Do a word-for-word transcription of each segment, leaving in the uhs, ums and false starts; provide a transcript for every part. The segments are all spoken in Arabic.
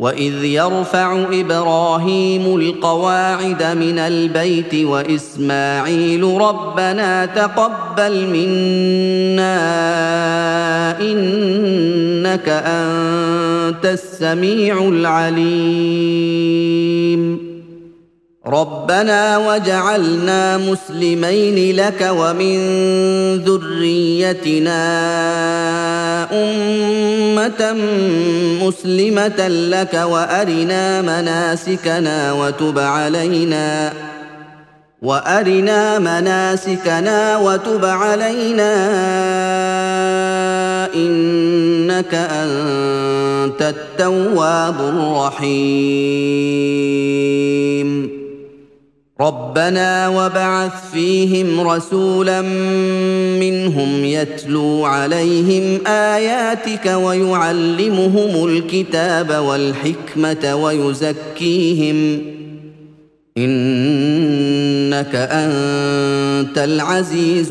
وإذ يرفع إبراهيم القواعد من البيت وإسماعيل ربنا تقبل منا إنك أنت السميع العليم ربنا وجعلنا مسلمين لك ومن ذريتنا أمة مسلمة لك وأرنا مناسكنا وتب علينا وأرنا مناسكنا وتب علينا إنك أنت التواب الرحيم ربنا وابعث فيهم رسولا منهم يتلو عليهم آياتك ويعلمهم الكتاب والحكمة ويزكيهم إنك أنت العزيز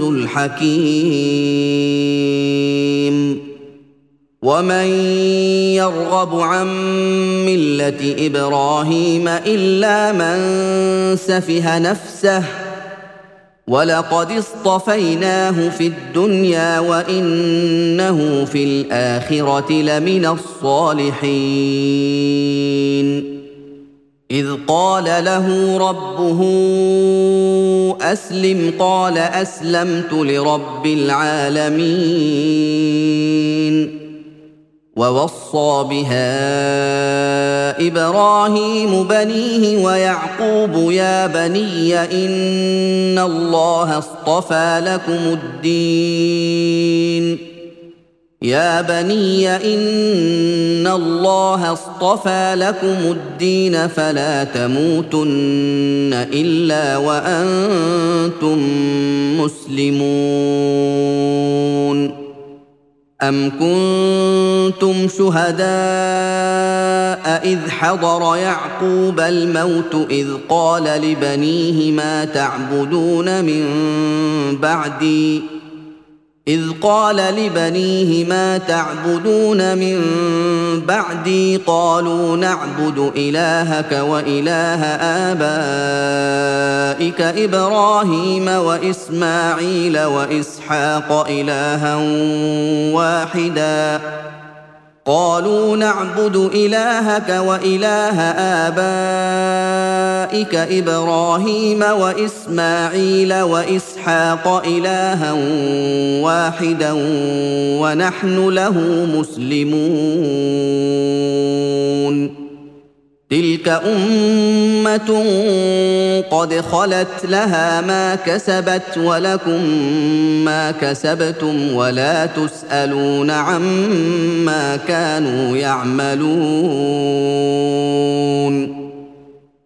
الحكيم ومن يرغب عن ملة إبراهيم إلا من سفه نفسه ولقد اصطفيناه في الدنيا وإنه في الآخرة لمن الصالحين إذ قال له ربه أسلم قال أسلمت لرب العالمين ووصى بها إبراهيم بنيه ويعقوب يا بني إن الله اصطفى لكم الدين يا بني إن الله اصطفى لكم الدين فلا تموتن إلا وأنتم مسلمون أم كنتم شهداء إذ حضر يعقوب الموت إذ قال لبنيه ما تعبدون من بعدي إذ قال لبنيه ما تعبدون من بعدي قالوا نعبد إلهك وإله آبائك إبراهيم وإسماعيل وإسحاق إلها واحدا قالوا نعبد إلهك وإله آبائك إبراهيم وإسماعيل وإسحاق إلها واحدا ونحن له مسلمون تلك أمة قد خلت لها ما كسبت ولكم ما كسبتم ولا تسألون عما كانوا يعملون